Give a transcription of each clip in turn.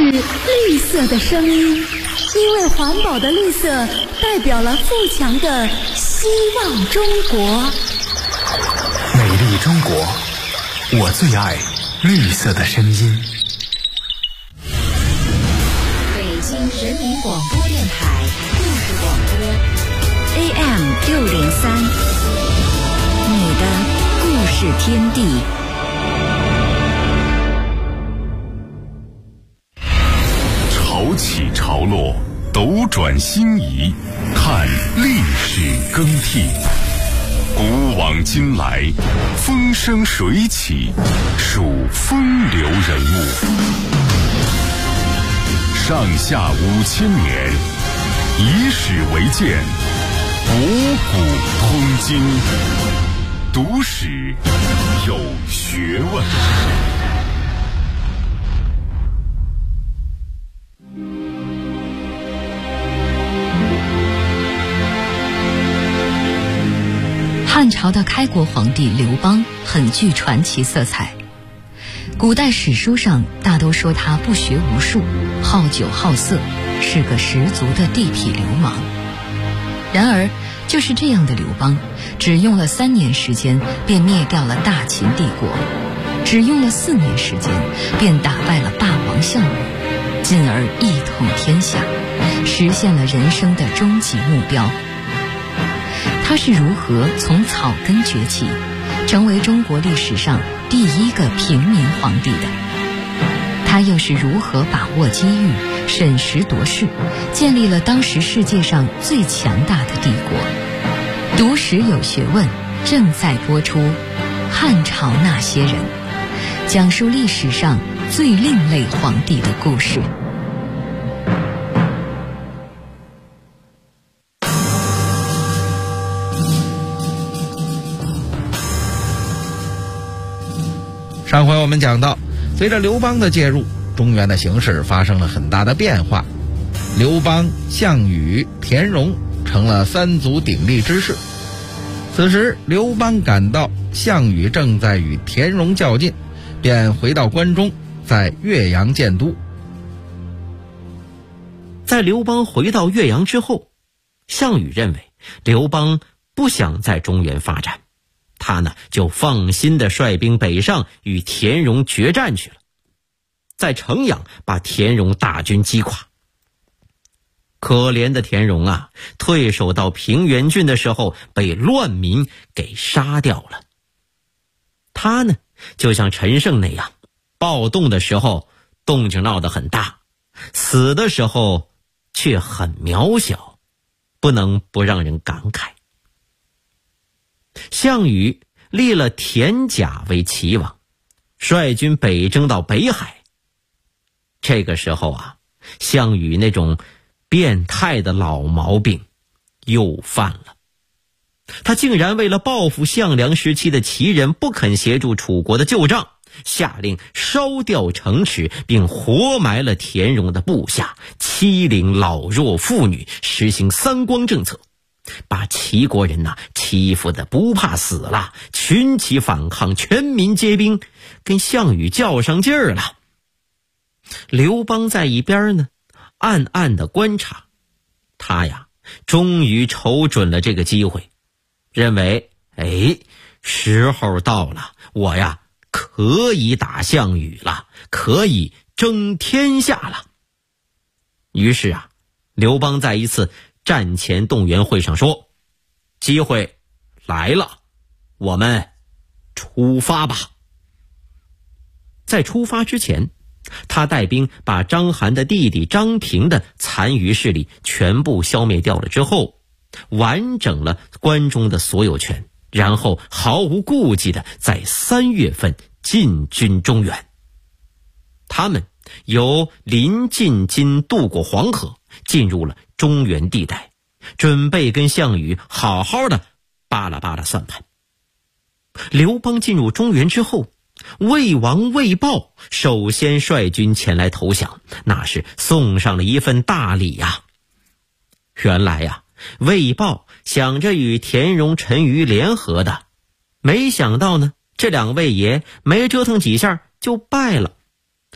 绿色的声音，因为环保的绿色代表了富强的希望中国。 美丽中国，我最爱绿色的声音。 北京人民广播电台故事广播 AM603，你的故事天地。 潮起潮落，斗转星移，看历史更替。古往今来，风生水起，数风流人物。上下5000年，以史为鉴，博古通今，读史有学问。 汉朝的开国皇帝刘邦很具传奇色彩，古代史书上大都说他不学无术，好酒好色，是个十足的地痞流氓。然而就是这样的刘邦，只用了3年时间便灭掉了大秦帝国，只用了4年时间便打败了霸王项羽，进而一统天下，实现了人生的终极目标。他是如何从草根崛起，成为中国历史上第一个平民皇帝的？他又是如何把握机遇，审时度势，建立了当时世界上最强大的帝国？读史有学问，正在播出《汉朝那些人》，讲述历史上最另类皇帝的故事。 上回我们讲到，随着刘邦的介入，中原的形势发生了很大的变化。刘邦、项羽、田荣成了3足鼎立之势。此时刘邦感到项羽正在与田荣较劲，便回到关中，在岳阳建都。 在刘邦回到岳阳之后，项羽认为刘邦不想在中原发展，他呢就放心地率兵北上，与田荣决战去了，在城阳把田荣大军击垮。可怜的田荣啊，退守到平原郡的时候被乱民给杀掉了。他呢就像陈胜那样，暴动的时候动静闹得很大，死的时候却很渺小，不能不让人感慨。项羽立了田甲为齐王，率军北征到北海。这个时候啊，项羽那种变态的老毛病又犯了。他竟然为了报复项梁时期的齐人不肯协助楚国的旧账，下令烧掉城池，并活埋了田荣的部下，欺凌老弱妇女，实行3光政策，把齐国人欺负得不怕死了，群起反抗，全民皆兵，跟项羽较上劲儿了。刘邦在一边呢，暗暗地观察。他呀，终于瞅准了这个机会，认为时候到了，我呀可以打项羽了，可以争天下了。于是啊，刘邦在一次战前动员会上说，机会来了，我们出发吧。在出发之前，他带兵把章邯的弟弟张平的残余势力全部消灭掉了之后，完整了关中的所有权，然后毫无顾忌地在3月份进军中原。他们由临晋津渡过黄河，进入了中原地带，准备跟项羽好好的扒拉扒拉算盘。刘邦进入中原之后，魏王魏豹首先率军前来投降，那是送上了一份大礼呀。原来呀，魏豹想着与田荣、陈馀联合的，没想到呢，这2位爷没折腾几下就败了。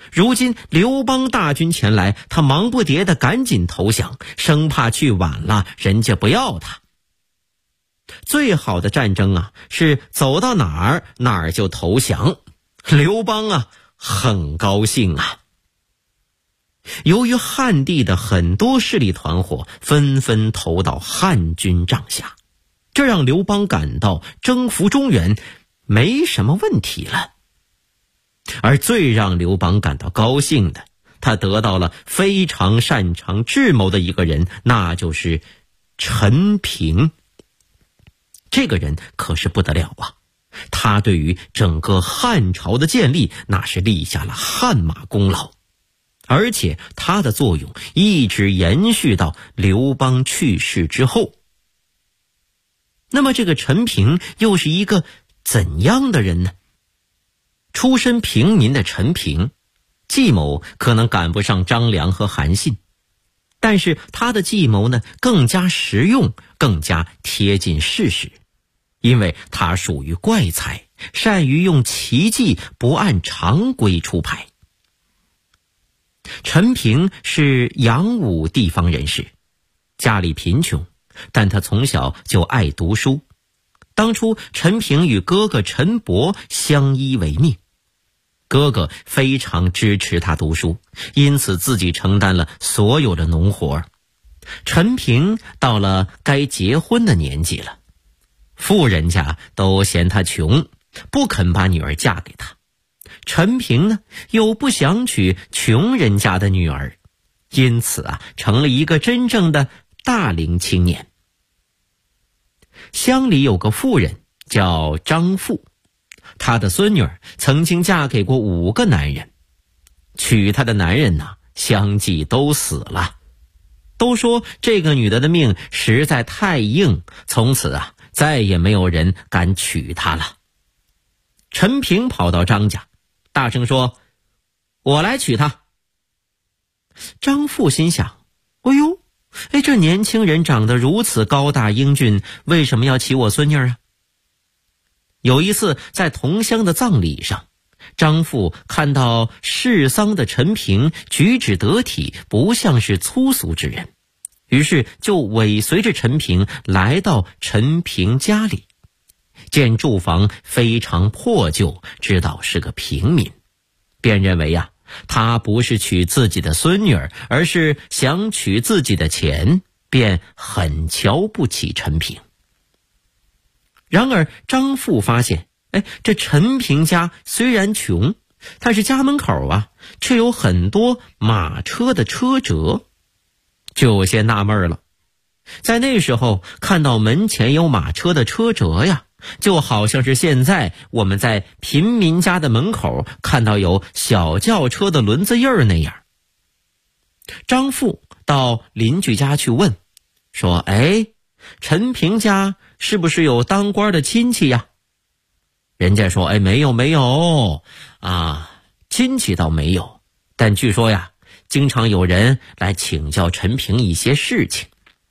如今刘邦大军前来，他忙不迭地赶紧投降，生怕去晚了人家不要他。最好的战争啊，是走到哪儿就投降。刘邦啊，很高兴啊。由于汉地的很多势力团伙纷纷投到汉军帐下，这让刘邦感到征服中原没什么问题了。而最让刘邦感到高兴的，他得到了非常擅长智谋的一个人，那就是陈平。这个人可是不得了啊，他对于整个汉朝的建立那是立下了汗马功劳，而且他的作用一直延续到刘邦去世之后。那么这个陈平又是一个怎样的人呢？出身平民的陈平，计谋可能赶不上张良和韩信，但是他的计谋呢更加实用，更加贴近事实，因为他属于怪才，善于用奇计，不按常规出牌。陈平是阳武地方人士，家里贫穷，但他从小就爱读书。当初陈平与哥哥陈伯相依为命，哥哥非常支持他读书，因此自己承担了所有的农活。陈平到了该结婚的年纪了，富人家都嫌他穷，不肯把女儿嫁给他。陈平呢，又不想娶穷人家的女儿，因此啊，成了一个真正的大龄青年。乡里有个妇人叫张富，她的孙女曾经嫁给过5个男人，娶她的男人呢，相继都死了。都说这个女的命实在太硬，从此啊，再也没有人敢娶她了。陈平跑到张家，大声说：“我来娶她。”张富心想：这年轻人长得如此高大英俊，为什么要娶我孙女啊？有一次在同乡的葬礼上，张富看到侍丧的陈平举止得体，不像是粗俗之人，于是就尾随着陈平来到陈平家里。见住房非常破旧，知道是个平民，便认为他不是娶自己的孙女儿，而是想取自己的钱，便很瞧不起陈平。然而张富发现，这陈平家虽然穷，但是家门口却有很多马车的车辙，就有些纳闷了。在那时候看到门前有马车的车辙就好像是现在我们在平民家的门口看到有小轿车的轮子印儿那样。张富到邻居家去问，说：“陈平家是不是有当官的亲戚呀？”人家说：“没有啊，亲戚倒没有，但据说经常有人来请教陈平一些事情。”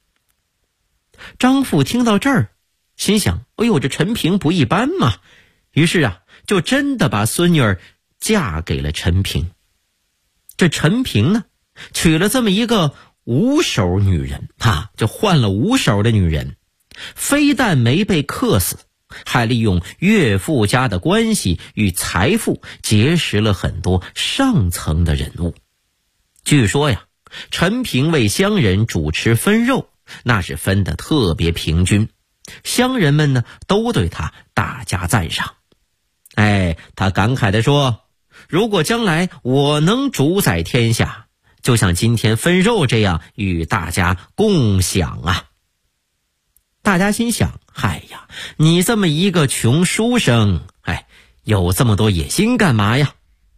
张富听到这儿，心想：这陈平不一般嘛，于是就真的把孙女儿嫁给了陈平。这陈平呢，娶了这么一个5手女人就换了5手的女人，非但没被克死，还利用岳父家的关系与财富结识了很多上层的人物。据说陈平为乡人主持分肉，那是分得特别平均，乡人们呢都对他大加赞赏。他感慨地说：“如果将来我能主宰天下，就像今天分肉这样与大家共享啊。”大家心想：你这么一个穷书生，有这么多野心干嘛呀？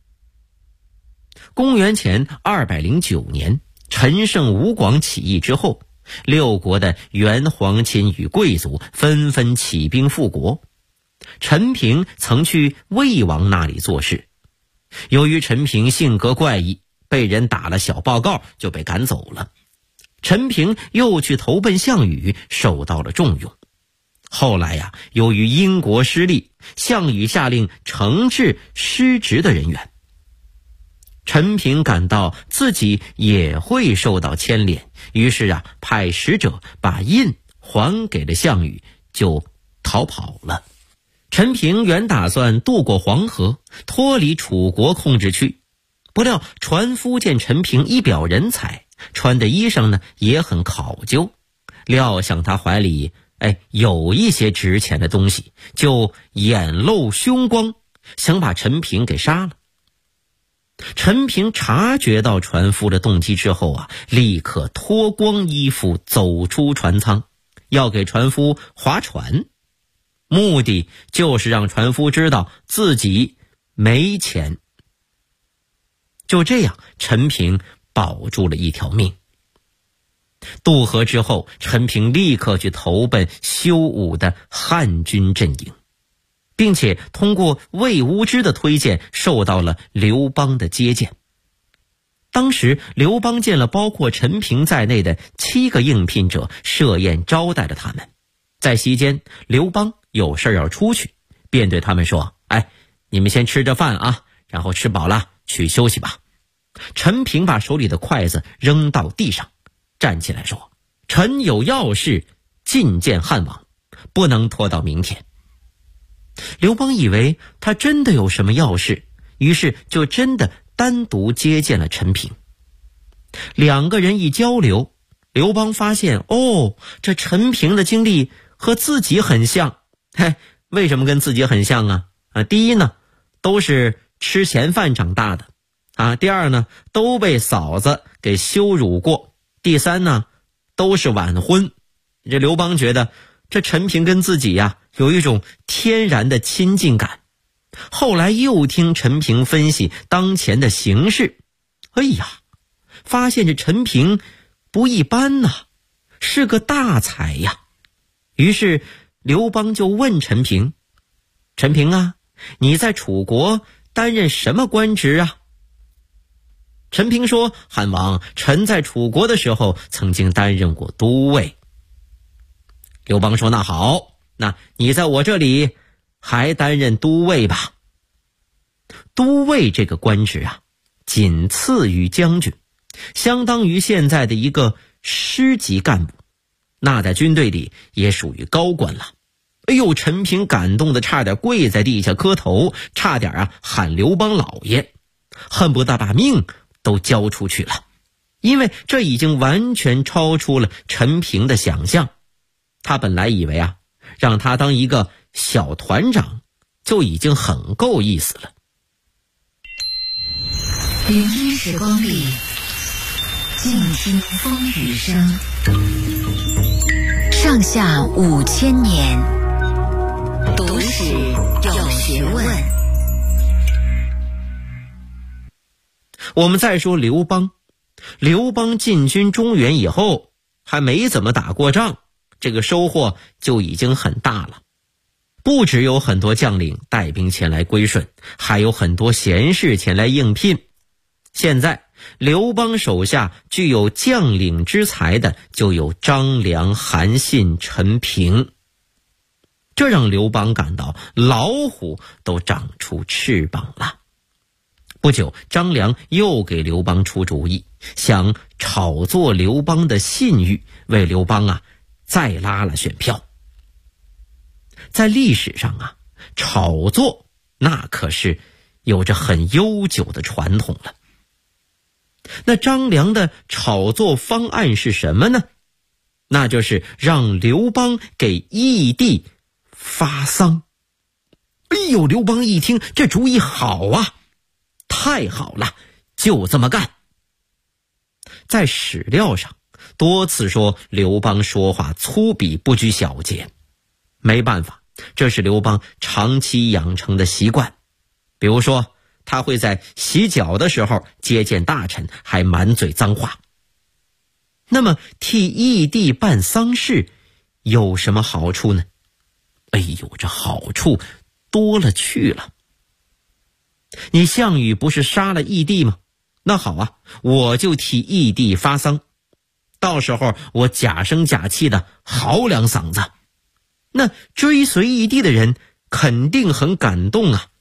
公元前209年，陈胜吴广起义之后，6国的原皇亲与贵族纷纷起兵复国。陈平曾去魏王那里做事，由于陈平性格怪异，被人打了小报告就被赶走了。陈平又去投奔项羽，受到了重用。后来由于英国失利，项羽下令惩治失职的人员。 陈平感到自己也会受到牵连，于是派使者把印还给了项羽，就逃跑了。陈平原打算渡过黄河，脱离楚国控制区，不料船夫见陈平一表人才，穿的衣裳呢也很考究，料想他怀里有一些值钱的东西，就眼露凶光，想把陈平给杀了。陈平察觉到船夫的动机之后立刻脱光衣服走出船舱，要给船夫划船，目的就是让船夫知道自己没钱。就这样，陈平保住了一条命。渡河之后，陈平立刻去投奔修武的汉军阵营，并且通过魏无知的推荐受到了刘邦的接见。当时刘邦见了包括陈平在内的7个应聘者，设宴招待了他们。在席间，刘邦有事要出去，便对他们说，你们先吃着饭然后吃饱了去休息吧。陈平把手里的筷子扔到地上，站起来说，臣有要事觐见汉王，不能拖到明天。刘邦以为他真的有什么要事，于是就真的单独接见了陈平。2个人一交流，刘邦发现这陈平的经历和自己很像。为什么跟自己很像第一呢，都是吃闲饭长大的第二呢，都被嫂子给羞辱过，第三呢，都是晚婚。这刘邦觉得这陈平跟自己有一种天然的亲近感。后来又听陈平分析当前的形势，发现这陈平不一般是个大才呀。于是刘邦就问陈平，陈平你在楚国担任什么官职陈平说，汉王，臣在楚国的时候曾经担任过都尉。刘邦说，那好，那你在我这里还担任都尉吧。都尉这个官职仅次于将军，相当于现在的一个师级干部，那在军队里也属于高官了。陈平感动的差点跪在地下磕头，差点喊刘邦老爷，恨不得把命都交出去了，因为这已经完全超出了陈平的想象。他本来以为让他当一个小团长就已经很够意思了。 聆听时光里，静听风雨声。上下5000年，读史有学问。 我们再说刘邦。刘邦进军中原以后，还没怎么打过仗，这个收获就已经很大了。不只有很多将领带兵前来归顺，还有很多贤士前来应聘。现在刘邦手下具有将领之才的就有张良、韩信、陈平，这让刘邦感到老虎都长出翅膀了。不久，张良又给刘邦出主意，想炒作刘邦的信誉，为刘邦再拉了选票。在历史上炒作那可是有着很悠久的传统了。那张良的炒作方案是什么呢？那就是让刘邦给义帝发丧。刘邦一听这主意好太好了，就这么干。在史料上多次说刘邦说话粗鄙不拘小节，没办法，这是刘邦长期养成的习惯。比如说，他会在洗脚的时候接见大臣，还满嘴脏话。那么替义帝办丧事有什么好处呢？这好处多了去了。你项羽不是杀了义帝吗？那好我就替义帝发丧，到时候我假声假气的嚎2嗓子，那追随义帝的人肯定很感动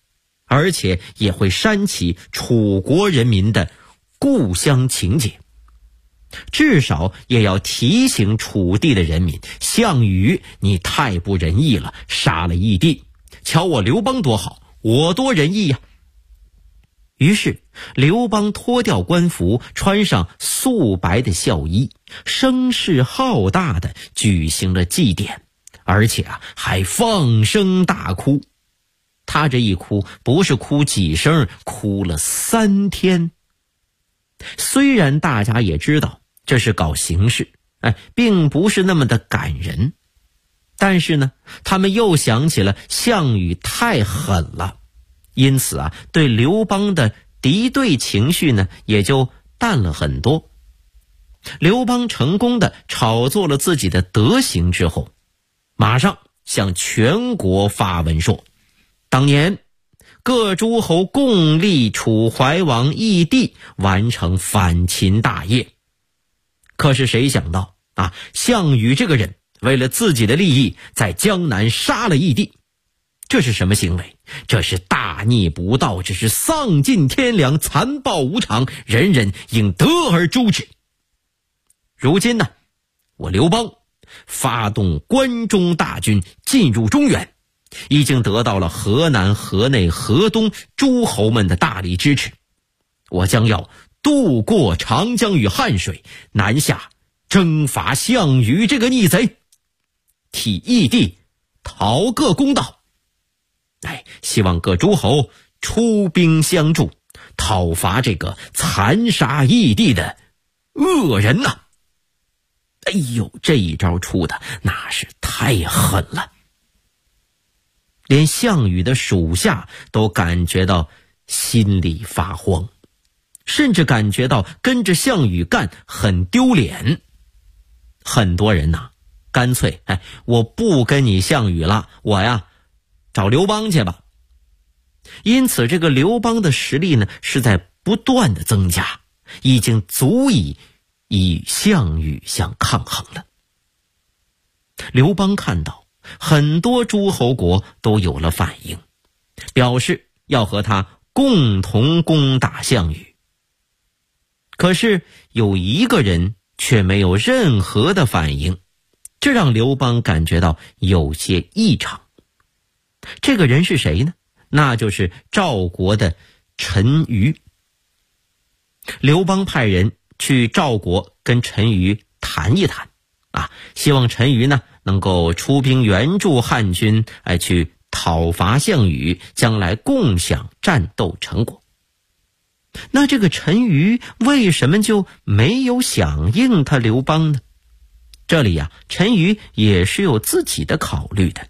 而且也会煽起楚国人民的故乡情结。至少也要提醒楚地的人民，项羽你太不仁义了，杀了义帝，瞧我刘邦多好，我多仁义呀。于是刘邦脱掉官服，穿上素白的孝衣，声势浩大的举行了祭典，而且还放声大哭。他这一哭不是哭几声，哭了3天。虽然大家也知道这是搞形式，并不是那么的感人，但是呢，他们又想起了项羽太狠了，因此对刘邦的敌对情绪呢也就淡了很多。刘邦成功的炒作了自己的德行之后，马上向全国发文说，当年各诸侯共立楚怀王义帝，完成反秦大业。可是谁想到项羽这个人为了自己的利益，在江南杀了义帝。这是什么行为？这是大逆不道，这是丧尽天良，残暴无常，人人应得而诛之。如今呢，我刘邦发动关中大军进入中原，已经得到了河南、河内、河东诸侯们的大力支持。我将要渡过长江与汉水，南下征伐项羽这个逆贼，替义帝讨个公道。希望各诸侯出兵相助，讨伐这个残杀义帝的恶人呐！哎呦，这一招出的那是太狠了，连项羽的属下都感觉到心里发慌，甚至感觉到跟着项羽干很丢脸。很多人干脆我不跟你项羽了，我找刘邦去吧。因此这个刘邦的实力呢是在不断的增加，已经足以与项羽相抗衡了。刘邦看到很多诸侯国都有了反应，表示要和他共同攻打项羽。可是有一个人却没有任何的反应，这让刘邦感觉到有些异常。这个人是谁呢？那就是赵国的陈馀。刘邦派人去赵国跟陈馀谈一谈希望陈馀呢能够出兵援助汉军，去讨伐项羽，将来共享战斗成果。那这个陈馀为什么就没有响应他刘邦呢？这里陈馀也是有自己的考虑的。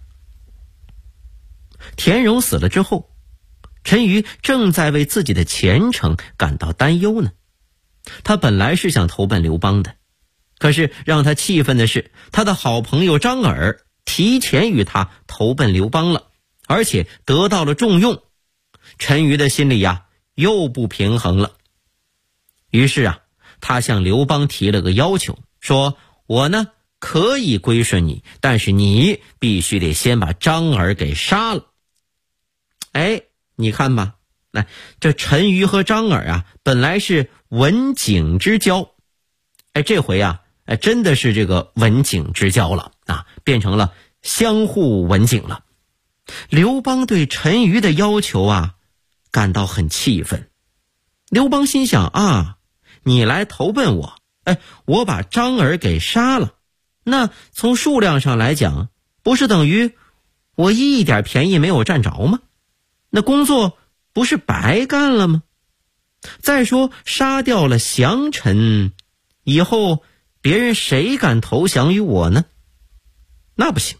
田荣死了之后，陈馀正在为自己的前程感到担忧呢。他本来是想投奔刘邦的，可是让他气愤的是，他的好朋友张耳提前与他投奔刘邦了，而且得到了重用。陈馀的心里又不平衡了。于是他向刘邦提了个要求，说我呢可以归顺你，但是你必须得先把张耳给杀了。你看吧，这陈馀和张耳本来是刎颈之交，这回真的是这个刎颈之交了变成了相互刎颈了。刘邦对陈馀的要求感到很气愤。刘邦心想你来投奔我，我把张耳给杀了，那从数量上来讲，不是等于我一点便宜没有占着吗？那工作不是白干了吗？再说杀掉了降臣以后，别人谁敢投降于我呢？那不行。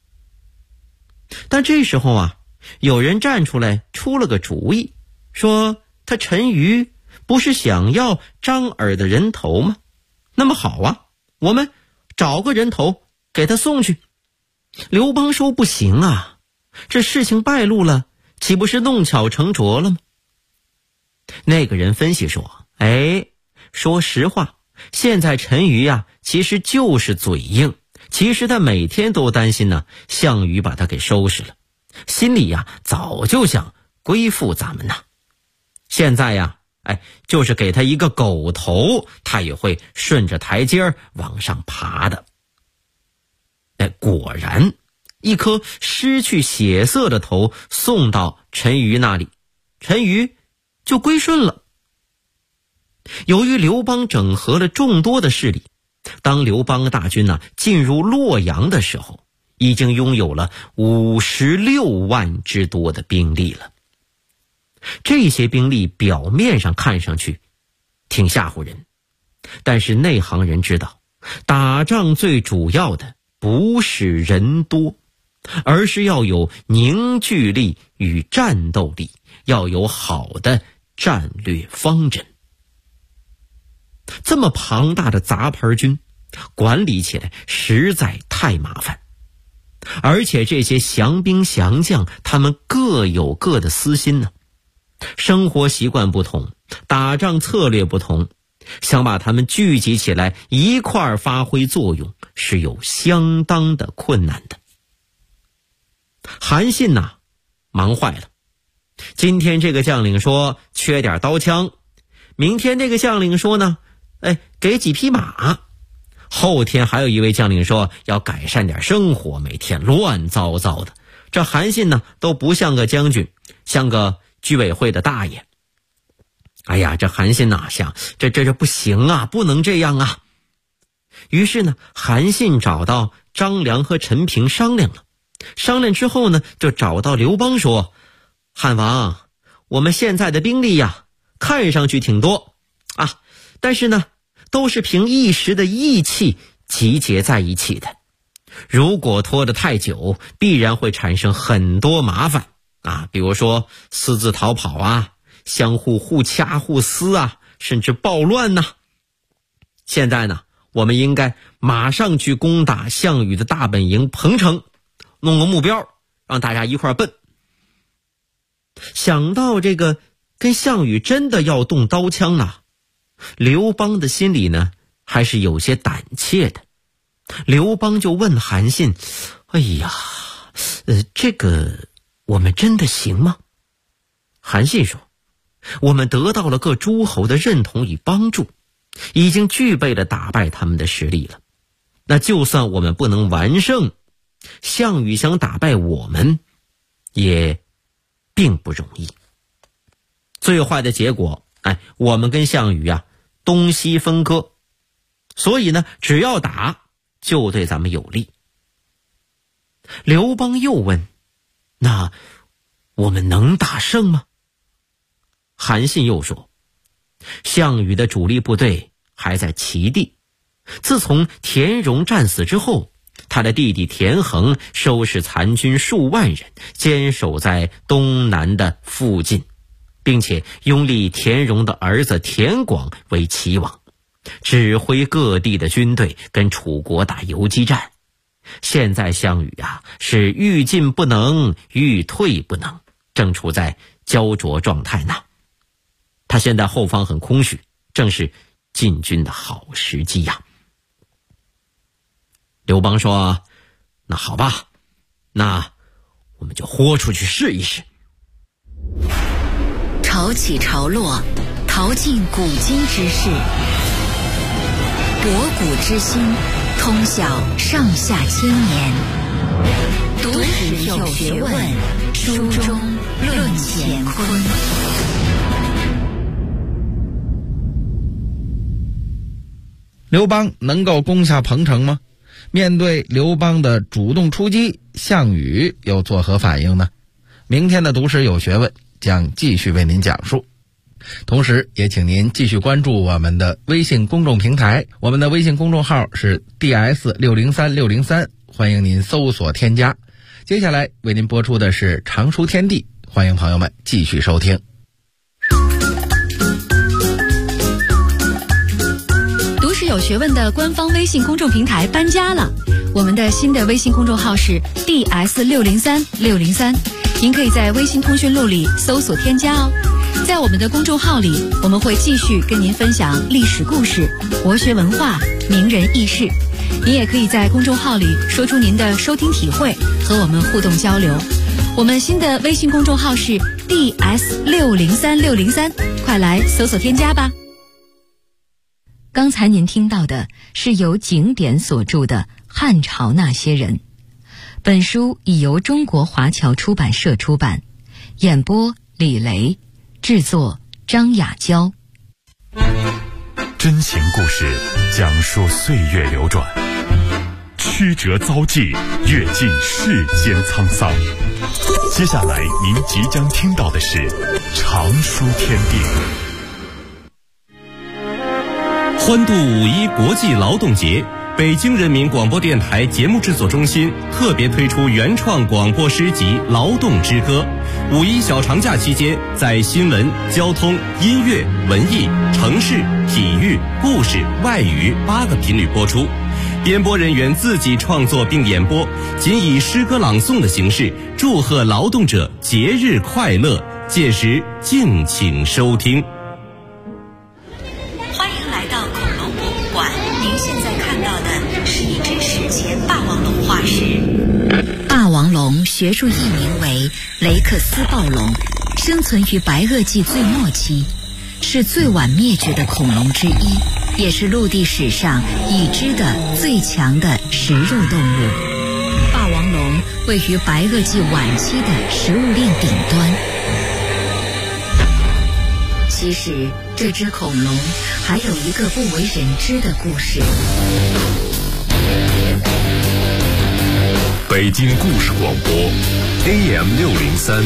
但这时候有人站出来出了个主意，说他陈馀不是想要张耳的人头吗？那么好我们找个人头给他送去。刘邦说不行这事情败露了，岂不是弄巧成拙了吗？那个人分析说，说实话，现在陈馀其实就是嘴硬，其实他每天都担心项羽把他给收拾了，心里早就想归附咱们呐。现在呀，就是给他一个狗头，他也会顺着台阶往上爬的。果然，一颗失去血色的头送到陈馀那里，陈馀就归顺了。由于刘邦整合了众多的势力，当刘邦大军进入洛阳的时候，已经拥有了56万之多的兵力了。这些兵力表面上看上去挺吓唬人，但是内行人知道，打仗最主要的不是人多，而是要有凝聚力与战斗力，要有好的战略方针。这么庞大的杂牌军，管理起来实在太麻烦。而且这些降兵降将，他们各有各的私心呢，生活习惯不同，打仗策略不同，想把他们聚集起来一块儿发挥作用，是有相当的困难的。韩信忙坏了。今天这个将领说缺点刀枪，明天这个将领说呢，给几匹马，后天还有一位将领说要改善点生活，每天乱糟糟的。这韩信都不像个将军，像个居委会的大爷。这韩信想，这不行啊，不能这样啊。于是韩信找到张良和陈平商量了。商量之后就找到刘邦说，汉王，我们现在的兵力看上去挺多但是都是凭一时的义气集结在一起的。如果拖得太久，必然会产生很多麻烦比如说私自逃跑相互互掐互撕甚至暴乱现在我们应该马上去攻打项羽的大本营彭城，弄个目标，让大家一块奔。想到这个跟项羽真的要动刀枪刘邦的心里还是有些胆怯的。刘邦就问韩信，这个我们真的行吗？韩信说，我们得到了各诸侯的认同与帮助，已经具备了打败他们的实力了。那就算我们不能完胜，项羽想打败我们也并不容易。最坏的结果我们跟项羽东西分割，所以只要打就对咱们有利。刘邦又问，那我们能打胜吗？韩信又说，项羽的主力部队还在齐地，自从田荣战死之后，他的弟弟田横收拾残军数万人，坚守在东南的附近，并且拥立田荣的儿子田广为齐王，指挥各地的军队跟楚国打游击战。现在项羽是欲进不能，欲退不能，正处在焦灼状态呢。他现在后方很空虚，正是进军的好时机刘邦说，那好吧，那我们就豁出去试一试。 潮起潮落，淘尽古今之事，博古之今，通晓上下千年。读史有学问，书中论乾坤。 刘邦能够攻下彭城吗？面对刘邦的主动出击，项羽又作何反应呢？明天的读史有学问将继续为您讲述。同时也请您继续关注我们的微信公众平台，我们的微信公众号是 DS603603，欢迎您搜索添加。接下来为您播出的是常书天地，欢迎朋友们继续收听。 读史有学问的官方微信公众平台搬家了，我们的新的微信公众号是 DS603603，您可以在微信通讯录里搜索添加哦。在我们的公众号里，我们会继续跟您分享历史故事、国学文化、名人轶事。您也可以在公众号里说出您的收听体会，和我们互动交流。我们新的微信公众号是 DS603603，快来搜索添加吧。 刚才您听到的是由景典所著的《汉朝那些人》，本书已由中国华侨出版社出版，演播李雷，制作张雅娇。 真情故事讲述岁月流转，曲折遭际，阅尽世间沧桑。接下来您即将听到的是常书天地。 欢度5·1国际劳动节，北京人民广播电台节目制作中心特别推出原创广播诗集《劳动之歌》。5·1小长假期间，在新闻、交通、音乐、文艺、城市、体育、故事、外语8个频率播出。编播人员自己创作并演播，仅以诗歌朗诵的形式祝贺劳动者节日快乐，届时敬请收听。 欢迎来到恐龙博物馆，您现在看到的是一只史前霸王龙化石。霸王龙学术译名为雷克斯暴龙，生存于白垩纪最末期，是最晚灭绝的恐龙之一，也是陆地史上已知的最强的食肉动物。霸王龙位于白垩纪晚期的食物链顶端。其实这只恐龙还有一个不为人知的故事。 北京故事广播 AM603，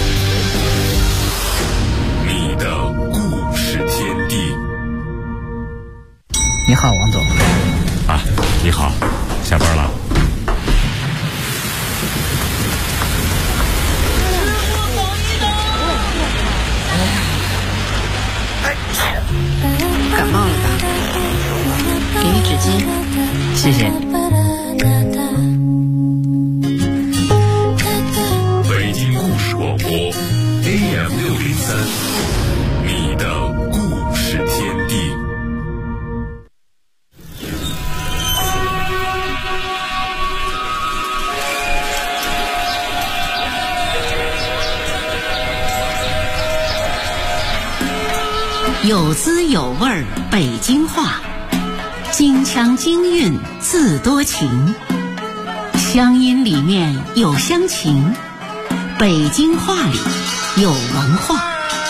你的故事天地。 你好，王总。 啊，你好，下班了。 感冒了吧？给你纸巾。 谢谢。 北京故事广播 AM603，你的故事天地。 有滋有味儿北京话，京腔京韵自多情，乡音里面有乡情，北京话里有文化。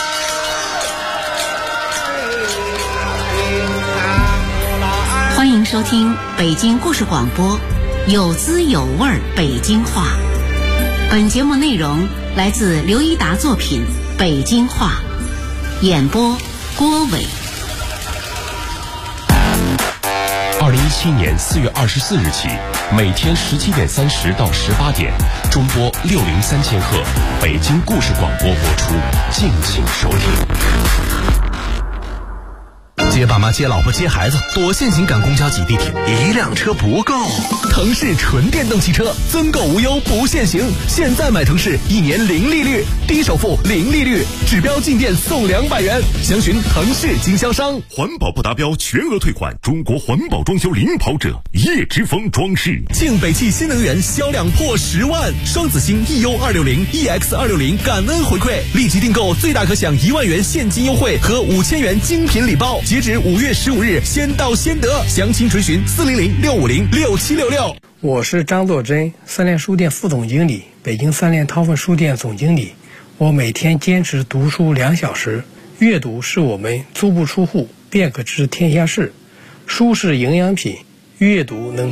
欢迎收听北京故事广播，有滋有味儿北京话。本节目内容来自刘一达作品《北京话》，演播郭伟。 2017年4月24日起，每天17点30到18点，中波603000赫，北京故事广播播出，敬请收听。 接爸妈接老婆接孩子，多限行赶公交挤地铁，一辆车不够。腾势纯电动汽车增购无忧不限行，现在买腾势1年零利率，低首付零利率，指标进店送200元，详询腾势经销商。 环保不达标全额退款，中国环保装修领跑者叶之峰装饰。 庆北汽新能源销量破10万，双子星 EU260、EX260感恩回馈，立即订购最大可享1万元现金优惠和5000元精品礼包，截止5月15日，先到先得，详情垂询400-650-6766。 我是张作珍，三联书店副总经理，北京三联韬奋书店总经理。我每天坚持读书2小时，阅读是我们足不出户便可知天下事，书是营养品，阅读能